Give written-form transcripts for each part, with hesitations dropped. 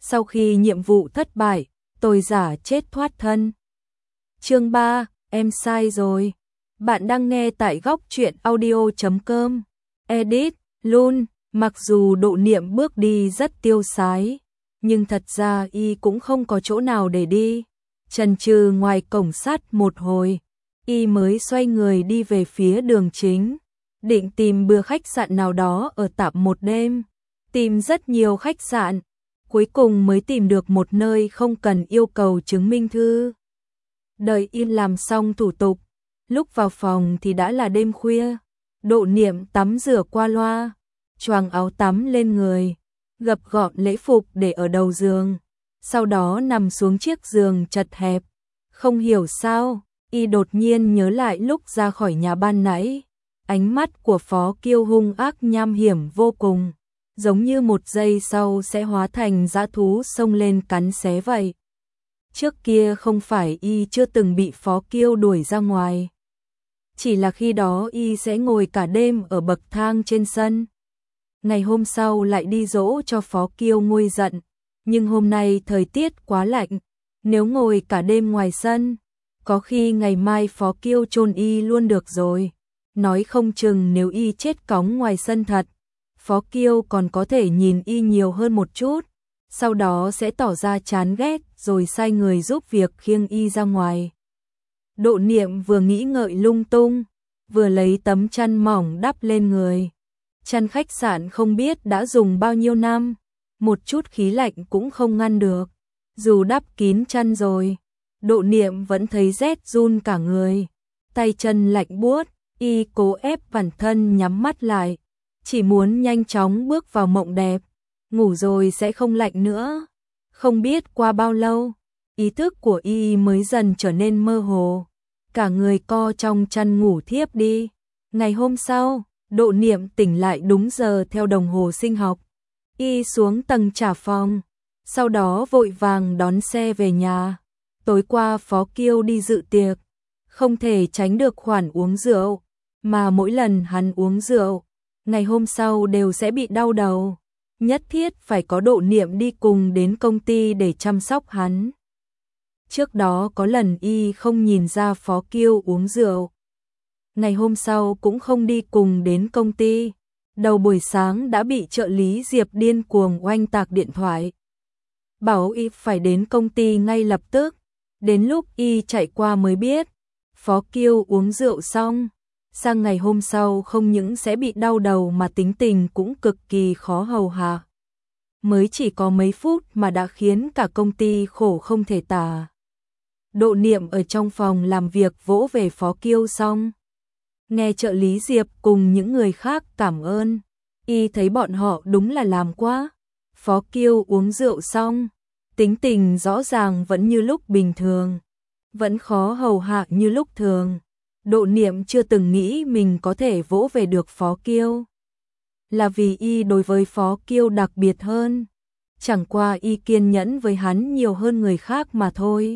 Sau khi nhiệm vụ thất bại, tôi giả chết thoát thân. Chương 3, em sai rồi. Bạn đang nghe tại góc truyện audio.com. Edit, Lun, mặc dù Độ Niệm bước đi rất tiêu sái, nhưng thật ra y cũng không có chỗ nào để đi. Chần chừ ngoài cổng sắt một hồi, y mới xoay người đi về phía đường chính, định tìm bữa khách sạn nào đó ở tạm một đêm. Tìm rất nhiều khách sạn, cuối cùng mới tìm được một nơi không cần yêu cầu chứng minh thư. Đợi y làm xong thủ tục, lúc vào phòng thì đã là đêm khuya. Độ Niệm tắm rửa qua loa, choàng áo tắm lên người, gập gọn lễ phục để ở đầu giường, sau đó nằm xuống chiếc giường chật hẹp. Không hiểu sao, y đột nhiên nhớ lại lúc ra khỏi nhà ban nãy, ánh mắt của Phó Kiêu hung ác nham hiểm vô cùng, giống như một giây sau sẽ hóa thành dã thú xông lên cắn xé vậy. Trước kia không phải y chưa từng bị Phó Kiêu đuổi ra ngoài, chỉ là khi đó y sẽ ngồi cả đêm ở bậc thang trên sân. Ngày hôm sau lại đi dỗ cho Phó Kiêu nguôi giận, nhưng hôm nay thời tiết quá lạnh, nếu ngồi cả đêm ngoài sân, có khi ngày mai Phó Kiêu chôn y luôn được rồi. Nói không chừng nếu y chết cóng ngoài sân thật, Phó Kiêu còn có thể nhìn y nhiều hơn một chút, sau đó sẽ tỏ ra chán ghét rồi sai người giúp việc khiêng y ra ngoài. Độ Niệm vừa nghĩ ngợi lung tung, vừa lấy tấm chăn mỏng đắp lên người. Chăn khách sạn không biết đã dùng bao nhiêu năm, một chút khí lạnh cũng không ngăn được. Dù đắp kín chăn rồi, Độ Niệm vẫn thấy rét run cả người, tay chân lạnh buốt, y cố ép bản thân nhắm mắt lại, chỉ muốn nhanh chóng bước vào mộng đẹp, ngủ rồi sẽ không lạnh nữa. Không biết qua bao lâu, ý thức của y mới dần trở nên mơ hồ, cả người co trong chăn ngủ thiếp đi. Ngày hôm sau, Độ Niệm tỉnh lại đúng giờ theo đồng hồ sinh học. Y xuống tầng trả phòng, sau đó vội vàng đón xe về nhà. Tối qua Phó Kiêu đi dự tiệc, không thể tránh được khoản uống rượu, mà mỗi lần hắn uống rượu, ngày hôm sau đều sẽ bị đau đầu. Nhất thiết phải có Độ Niệm đi cùng đến công ty để chăm sóc hắn. Trước đó có lần y không nhìn ra Phó Kiêu uống rượu, ngày hôm sau cũng không đi cùng đến công ty. Đầu buổi sáng đã bị trợ lý Diệp điên cuồng oanh tạc điện thoại, bảo y phải đến công ty ngay lập tức. Đến lúc y chạy qua mới biết, Phó Kiêu uống rượu xong, sang ngày hôm sau không những sẽ bị đau đầu mà tính tình cũng cực kỳ khó hầu hạ. Mới chỉ có mấy phút mà đã khiến cả công ty khổ không thể tả. Độ Niệm ở trong phòng làm việc vỗ về Phó Kiêu xong, nghe trợ lý Diệp cùng những người khác cảm ơn, y thấy bọn họ đúng là làm quá. Phó Kiêu uống rượu xong, tính tình rõ ràng vẫn như lúc bình thường, vẫn khó hầu hạ như lúc thường. Độ Niệm chưa từng nghĩ mình có thể vỗ về được Phó Kiêu, là vì y đối với Phó Kiêu đặc biệt hơn, chẳng qua y kiên nhẫn với hắn nhiều hơn người khác mà thôi.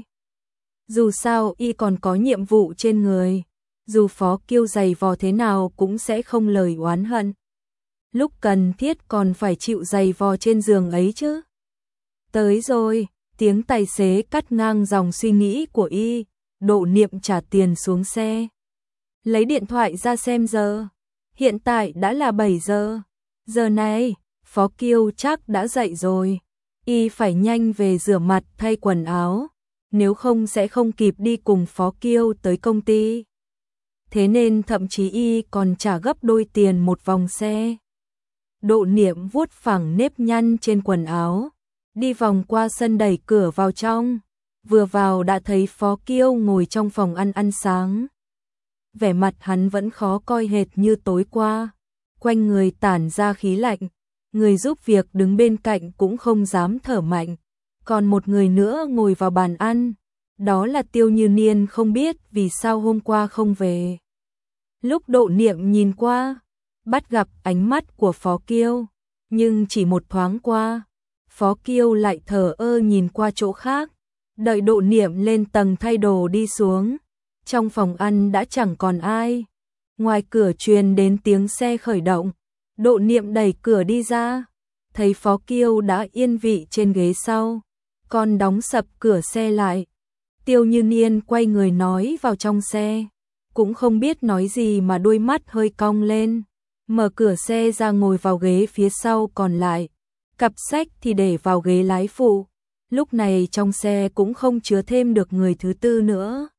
Dù sao y còn có nhiệm vụ trên người, dù Phó Kiêu giày vò thế nào cũng sẽ không lời oán hận. Lúc cần thiết còn phải chịu giày vò trên giường ấy chứ. Tới rồi, tiếng tài xế cắt ngang dòng suy nghĩ của y. Độ Niệm trả tiền xuống xe, lấy điện thoại ra xem giờ. Hiện tại đã là 7 giờ. Giờ này, Phó Kiêu chắc đã dậy rồi. Y phải nhanh về rửa mặt thay quần áo, nếu không sẽ không kịp đi cùng Phó Kiêu tới công ty. Thế nên thậm chí y còn trả gấp đôi tiền một vòng xe. Độ Niệm vuốt phẳng nếp nhăn trên quần áo, đi vòng qua sân đẩy cửa vào trong. Vừa vào đã thấy Phó Kiêu ngồi trong phòng ăn sáng. Vẻ mặt hắn vẫn khó coi hệt như tối qua, quanh người tản ra khí lạnh, người giúp việc đứng bên cạnh cũng không dám thở mạnh. Còn một người nữa ngồi vào bàn ăn, đó là Tiêu Như Niên, không biết vì sao hôm qua không về. Lúc Độ Niệm nhìn qua, bắt gặp ánh mắt của Phó Kiêu, nhưng chỉ một thoáng qua, Phó Kiêu lại thờ ơ nhìn qua chỗ khác. Đợi Độ Niệm lên tầng thay đồ đi xuống, trong phòng ăn đã chẳng còn ai. Ngoài cửa truyền đến tiếng xe khởi động, Độ Niệm đẩy cửa đi ra, thấy Phó Kiêu đã yên vị trên ghế sau, còn đóng sập cửa xe lại. Tiêu Như Niên quay người nói vào trong xe, cũng không biết nói gì mà đôi mắt hơi cong lên, mở cửa xe ra ngồi vào ghế phía sau còn lại, cặp sách thì để vào ghế lái phụ. Lúc này trong xe cũng không chứa thêm được người thứ tư nữa.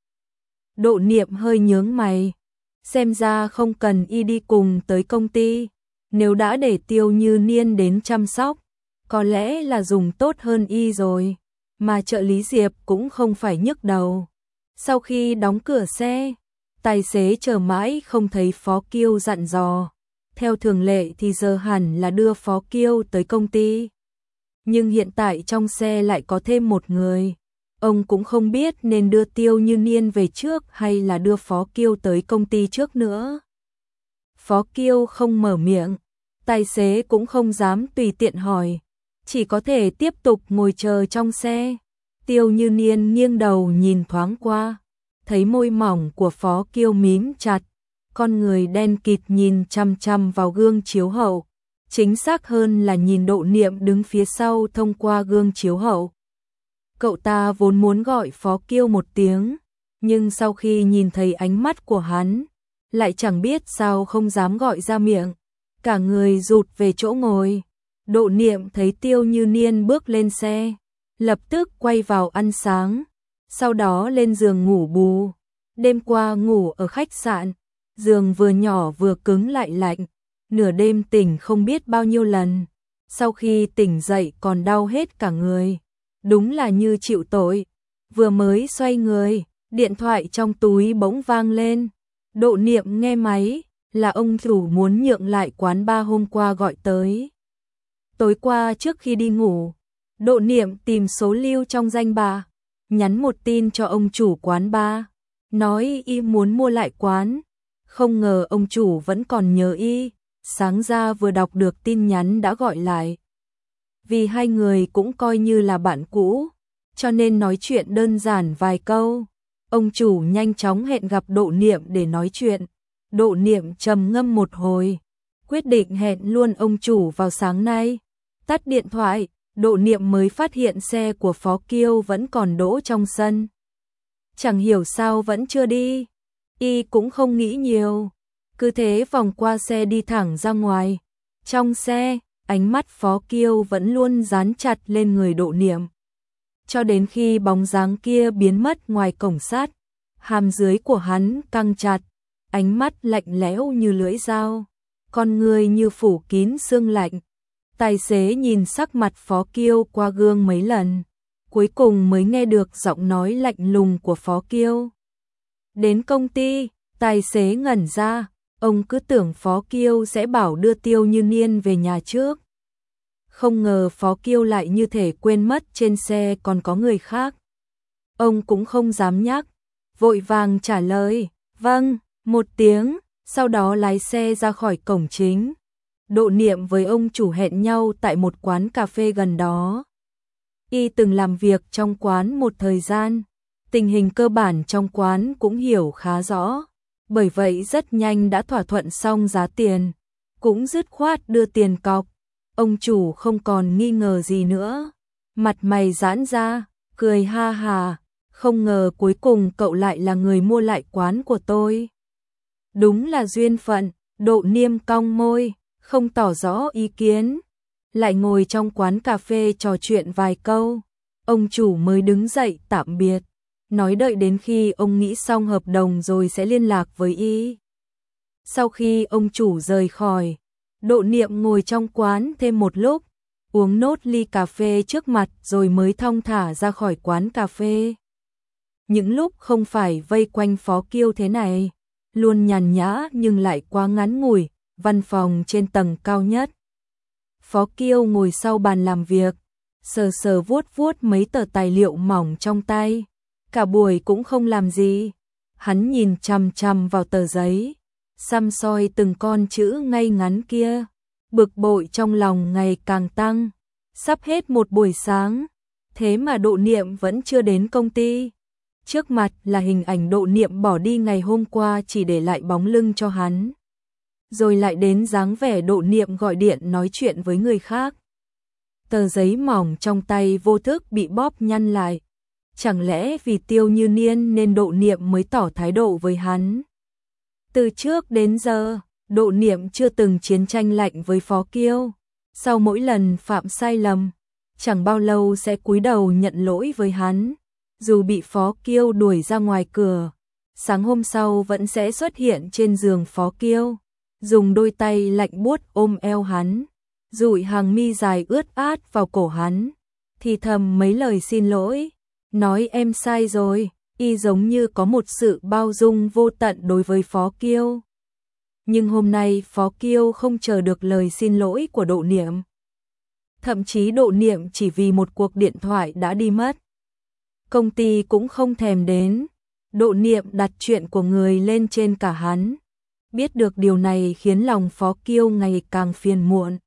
Độ Niệm hơi nhướng mày, xem ra không cần y đi cùng tới công ty, nếu đã để Tiêu Như Niên đến chăm sóc, có lẽ là dùng tốt hơn y rồi, mà trợ lý Diệp cũng không phải nhức đầu. Sau khi đóng cửa xe, tài xế chờ mãi không thấy Phó Kiêu dặn dò, theo thường lệ thì giờ hẳn là đưa Phó Kiêu tới công ty. Nhưng hiện tại trong xe lại có thêm một người, ông cũng không biết nên đưa Tiêu Như Niên về trước hay là đưa Phó Kiêu tới công ty trước nữa. Phó Kiêu không mở miệng, tài xế cũng không dám tùy tiện hỏi, chỉ có thể tiếp tục ngồi chờ trong xe. Tiêu Như Niên nghiêng đầu nhìn thoáng qua, thấy môi mỏng của Phó Kiêu mím chặt, con người đen kịt nhìn chăm chăm vào gương chiếu hậu, chính xác hơn là nhìn Độ Niệm đứng phía sau thông qua gương chiếu hậu. Cậu ta vốn muốn gọi Phó Kiêu một tiếng, nhưng sau khi nhìn thấy ánh mắt của hắn, lại chẳng biết sao không dám gọi ra miệng, cả người rụt về chỗ ngồi. Độ Niệm thấy Tiêu Như Niên bước lên xe, lập tức quay vào ăn sáng, sau đó lên giường ngủ bù. Đêm qua ngủ ở khách sạn, giường vừa nhỏ vừa cứng lại lạnh, nửa đêm tỉnh không biết bao nhiêu lần, sau khi tỉnh dậy còn đau hết cả người, đúng là như chịu tội. Vừa mới xoay người, điện thoại trong túi bỗng vang lên. Độ Niệm nghe máy, là ông chủ muốn nhượng lại quán bar hôm qua gọi tới. Tối qua trước khi đi ngủ, Độ Niệm tìm số lưu trong danh bạ, nhắn một tin cho ông chủ quán bar, nói y muốn mua lại quán. Không ngờ ông chủ vẫn còn nhớ y, sáng ra vừa đọc được tin nhắn đã gọi lại. Vì hai người cũng coi như là bạn cũ, cho nên nói chuyện đơn giản vài câu. Ông chủ nhanh chóng hẹn gặp Độ Niệm để nói chuyện. Độ Niệm trầm ngâm một hồi, quyết định hẹn luôn ông chủ vào sáng nay. Tắt điện thoại, Độ Niệm mới phát hiện xe của Phó Kiêu vẫn còn đỗ trong sân. Chẳng hiểu sao vẫn chưa đi, y cũng không nghĩ nhiều, cứ thế vòng qua xe đi thẳng ra ngoài. Trong xe, ánh mắt Phó Kiêu vẫn luôn dán chặt lên người Độ Niệm, cho đến khi bóng dáng kia biến mất ngoài cổng sắt, hàm dưới của hắn căng chặt, ánh mắt lạnh lẽo như lưỡi dao, con người như phủ kín sương lạnh. Tài xế nhìn sắc mặt Phó Kiêu qua gương mấy lần, cuối cùng mới nghe được giọng nói lạnh lùng của Phó Kiêu. Đến công ty, tài xế ngẩn ra, ông cứ tưởng Phó Kiêu sẽ bảo đưa Tiêu Như Niên về nhà trước. Không ngờ Phó Kiêu lại như thể quên mất trên xe còn có người khác. Ông cũng không dám nhắc, vội vàng trả lời, vâng, một tiếng, sau đó lái xe ra khỏi cổng chính. Độ Niệm với ông chủ hẹn nhau tại một quán cà phê gần đó. Y từng làm việc trong quán một thời gian, tình hình cơ bản trong quán cũng hiểu khá rõ, bởi vậy rất nhanh đã thỏa thuận xong giá tiền, cũng dứt khoát đưa tiền cọc. Ông chủ không còn nghi ngờ gì nữa, mặt mày giãn ra, cười ha hà, không ngờ cuối cùng cậu lại là người mua lại quán của tôi. Đúng là duyên phận. Độ Niệm cong môi, không tỏ rõ ý kiến, lại ngồi trong quán cà phê trò chuyện vài câu. Ông chủ mới đứng dậy tạm biệt, nói đợi đến khi ông nghĩ xong hợp đồng rồi sẽ liên lạc với y. Sau khi ông chủ rời khỏi, Độ Niệm ngồi trong quán thêm một lúc, uống nốt ly cà phê trước mặt rồi mới thong thả ra khỏi quán cà phê. Những lúc không phải vây quanh Phó Kiêu thế này, luôn nhàn nhã nhưng lại quá ngắn ngủi, văn phòng trên tầng cao nhất. Phó Kiêu ngồi sau bàn làm việc, sờ sờ vuốt vuốt mấy tờ tài liệu mỏng trong tay, cả buổi cũng không làm gì. Hắn nhìn chằm chằm vào tờ giấy, săm soi từng con chữ ngay ngắn kia, bực bội trong lòng ngày càng tăng. Sắp hết một buổi sáng, thế mà Độ Niệm vẫn chưa đến công ty. Trước mặt là hình ảnh Độ Niệm bỏ đi ngày hôm qua chỉ để lại bóng lưng cho hắn. Rồi lại đến dáng vẻ Độ Niệm gọi điện nói chuyện với người khác. Tờ giấy mỏng trong tay vô thức bị bóp nhăn lại. Chẳng lẽ vì Tiêu Như Niên nên Độ Niệm mới tỏ thái độ với hắn? Từ trước đến giờ, Độ Niệm chưa từng chiến tranh lạnh với Phó Kiêu. Sau mỗi lần phạm sai lầm, chẳng bao lâu sẽ cúi đầu nhận lỗi với hắn. Dù bị Phó Kiêu đuổi ra ngoài cửa, sáng hôm sau vẫn sẽ xuất hiện trên giường Phó Kiêu, dùng đôi tay lạnh buốt ôm eo hắn, dụi hàng mi dài ướt át vào cổ hắn, thì thầm mấy lời xin lỗi, nói em sai rồi, y giống như có một sự bao dung vô tận đối với Phó Kiêu. Nhưng hôm nay Phó Kiêu không chờ được lời xin lỗi của Độ Niệm. Thậm chí Độ Niệm chỉ vì một cuộc điện thoại đã đi mất. Công ty cũng không thèm đến. Độ Niệm đặt chuyện của người lên trên cả hắn. Biết được điều này khiến lòng Phó Kiêu ngày càng phiền muộn.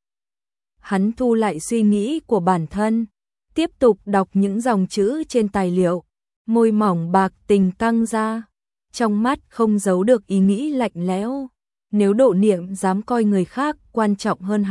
Hắn thu lại suy nghĩ của bản thân, tiếp tục đọc những dòng chữ trên tài liệu, môi mỏng bạc tình căng ra, trong mắt không giấu được ý nghĩ lạnh lẽo. Nếu Độ Niệm dám coi người khác quan trọng hơn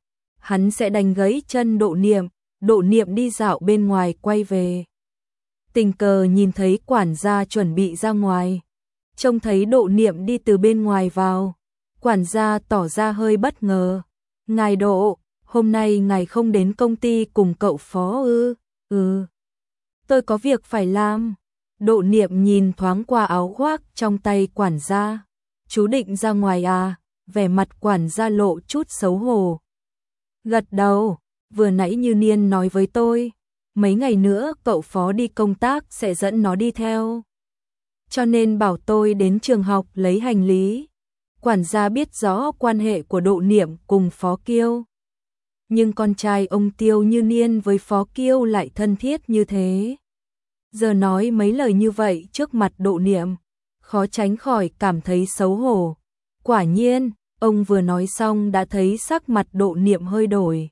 hắn sẽ đánh gãy chân Độ Niệm. Độ Niệm đi dạo bên ngoài quay về. Tình cờ nhìn thấy quản gia chuẩn bị ra ngoài. Trông thấy Độ Niệm đi từ bên ngoài vào. Quản gia tỏ ra hơi bất ngờ. Ngài Độ, hôm nay ngài không đến công ty cùng cậu Phó ư? Ừ. Tôi có việc phải làm. Độ Niệm nhìn thoáng qua áo khoác trong tay quản gia. Chú định ra ngoài à? Vẻ mặt quản gia lộ chút xấu hổ. Gật đầu, vừa nãy Như Niên nói với tôi, mấy ngày nữa cậu Phó đi công tác sẽ dẫn nó đi theo. Cho nên bảo tôi đến trường học lấy hành lý. Quản gia biết rõ quan hệ của Độ Niệm cùng Phó Kiêu. Nhưng con trai ông Tiêu Như Niên với Phó Kiêu lại thân thiết như thế. Giờ nói mấy lời như vậy trước mặt Độ Niệm, khó tránh khỏi cảm thấy xấu hổ. Quả nhiên, ông vừa nói xong đã thấy sắc mặt Độ Niệm hơi đổi.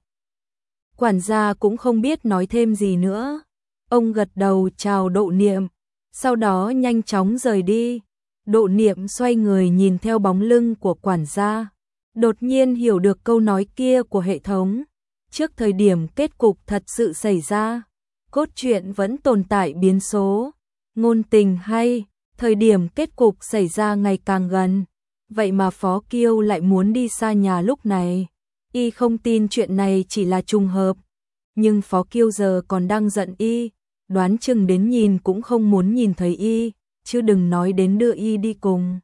Quản gia cũng không biết nói thêm gì nữa. Ông gật đầu chào Độ Niệm, sau đó nhanh chóng rời đi. Độ Niệm xoay người nhìn theo bóng lưng của quản gia. Đột nhiên hiểu được câu nói kia của hệ thống. Trước thời điểm kết cục thật sự xảy ra, cốt truyện vẫn tồn tại biến số. Ngôn tình hay, thời điểm kết cục xảy ra ngày càng gần. Vậy mà Phó Kiêu lại muốn đi xa nhà lúc này. Y không tin chuyện này chỉ là trùng hợp. Nhưng Phó Kiêu giờ còn đang giận Y. Đoán chừng đến nhìn cũng không muốn nhìn thấy Y, chứ đừng nói đến đưa Y đi cùng.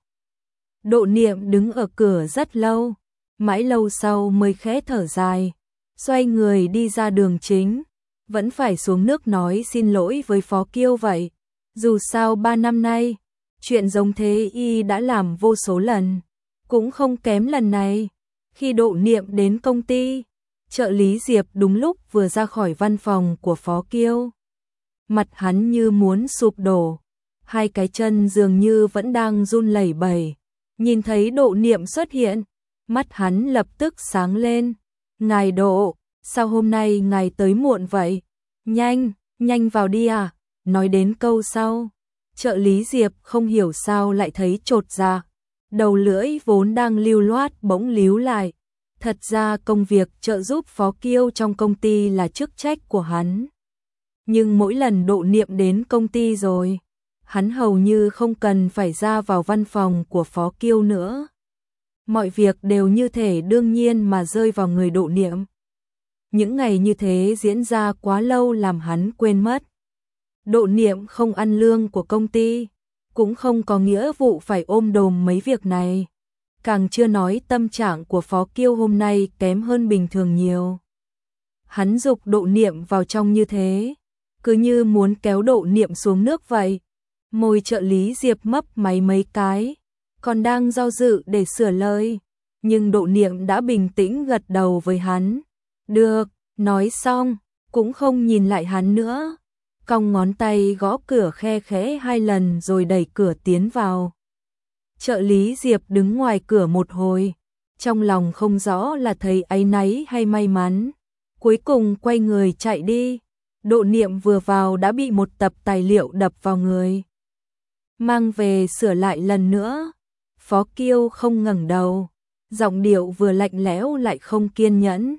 Độ Niệm đứng ở cửa rất lâu. Mãi lâu sau mới khẽ thở dài. Xoay người đi ra đường chính. Vẫn phải xuống nước nói xin lỗi với Phó Kiêu vậy. Dù sao 3 năm nay, chuyện giống thế Y đã làm vô số lần, cũng không kém lần này. Khi Độ Niệm đến công ty, trợ lý Diệp đúng lúc vừa ra khỏi văn phòng của Phó Kiêu. Mặt hắn như muốn sụp đổ, hai cái chân dường như vẫn đang run lẩy bẩy. Nhìn thấy Độ Niệm xuất hiện, mắt hắn lập tức sáng lên. Ngài Độ, sao hôm nay ngài tới muộn vậy? Nhanh vào đi à? Nói đến câu sau, trợ lý Diệp không hiểu sao lại thấy chột dạ. Đầu lưỡi vốn đang lưu loát bỗng líu lại. Thật ra công việc trợ giúp Phó Kiêu trong công ty là chức trách của hắn. Nhưng mỗi lần Độ Niệm đến công ty rồi, hắn hầu như không cần phải ra vào văn phòng của Phó Kiêu nữa. Mọi việc đều như thể đương nhiên mà rơi vào người Độ Niệm. Những ngày như thế diễn ra quá lâu làm hắn quên mất. Độ Niệm không ăn lương của công ty, cũng không có nghĩa vụ phải ôm đồm mấy việc này. Càng chưa nói tâm trạng của Phó Kiêu hôm nay kém hơn bình thường nhiều. Hắn giục Độ Niệm vào trong như thế, cứ như muốn kéo Độ Niệm xuống nước vậy. Môi trợ lý Diệp mấp máy mấy cái, còn đang do dự để sửa lời. Nhưng Độ Niệm đã bình tĩnh gật đầu với hắn. Được, nói xong, cũng không nhìn lại hắn nữa. Cong ngón tay gõ cửa khe khẽ 2 lần rồi đẩy cửa tiến vào. Trợ lý Diệp đứng ngoài cửa một hồi, trong lòng không rõ là thấy áy náy hay may mắn. Cuối cùng quay người chạy đi. Độ Niệm vừa vào đã bị một tập tài liệu đập vào người. Mang về sửa lại lần nữa. Phó Kiêu không ngẩng đầu, giọng điệu vừa lạnh lẽo lại không kiên nhẫn.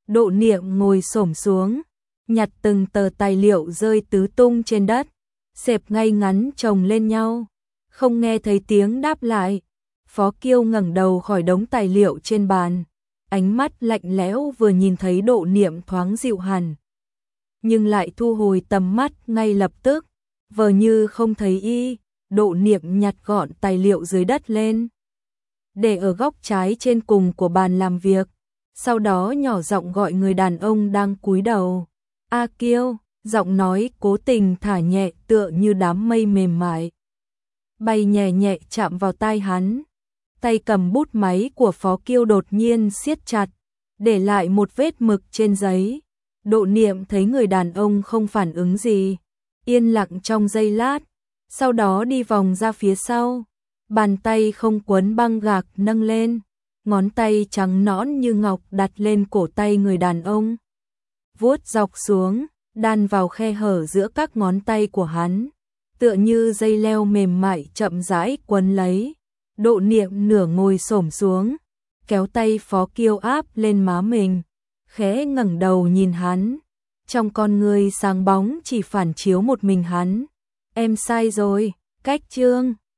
Độ Niệm ngồi xổm xuống, nhặt từng tờ tài liệu rơi tứ tung trên đất, xếp ngay ngắn chồng lên nhau, không nghe thấy tiếng đáp lại. Phó Kiêu ngẩng đầu khỏi đống tài liệu trên bàn, ánh mắt lạnh lẽo, vừa nhìn thấy Độ Niệm thoáng dịu hẳn, nhưng lại thu hồi tầm mắt ngay lập tức, vờ như không thấy y. Độ Niệm nhặt gọn tài liệu dưới đất lên, để ở góc trái trên cùng của bàn làm việc, sau đó nhỏ giọng gọi người đàn ông đang cúi đầu. A Kiêu, giọng nói cố tình thả nhẹ tựa như đám mây mềm mại, bay nhẹ nhẹ chạm vào tai hắn. Tay cầm bút máy của Phó Kiêu đột nhiên siết chặt, để lại một vết mực trên giấy. Độ Niệm thấy người đàn ông không phản ứng gì, yên lặng trong giây lát, sau đó đi vòng ra phía sau, bàn tay không quấn băng gạc nâng lên, ngón tay trắng nõn như ngọc đặt lên cổ tay người đàn ông, vuốt dọc xuống, đan vào khe hở giữa các ngón tay của hắn, tựa như dây leo mềm mại chậm rãi quấn lấy. Độ Niệm nửa ngồi xổm xuống, kéo tay Phó Kiêu áp lên má mình, khẽ ngẩng đầu nhìn hắn, trong con người sáng bóng chỉ phản chiếu một mình hắn. Em sai rồi, cách chương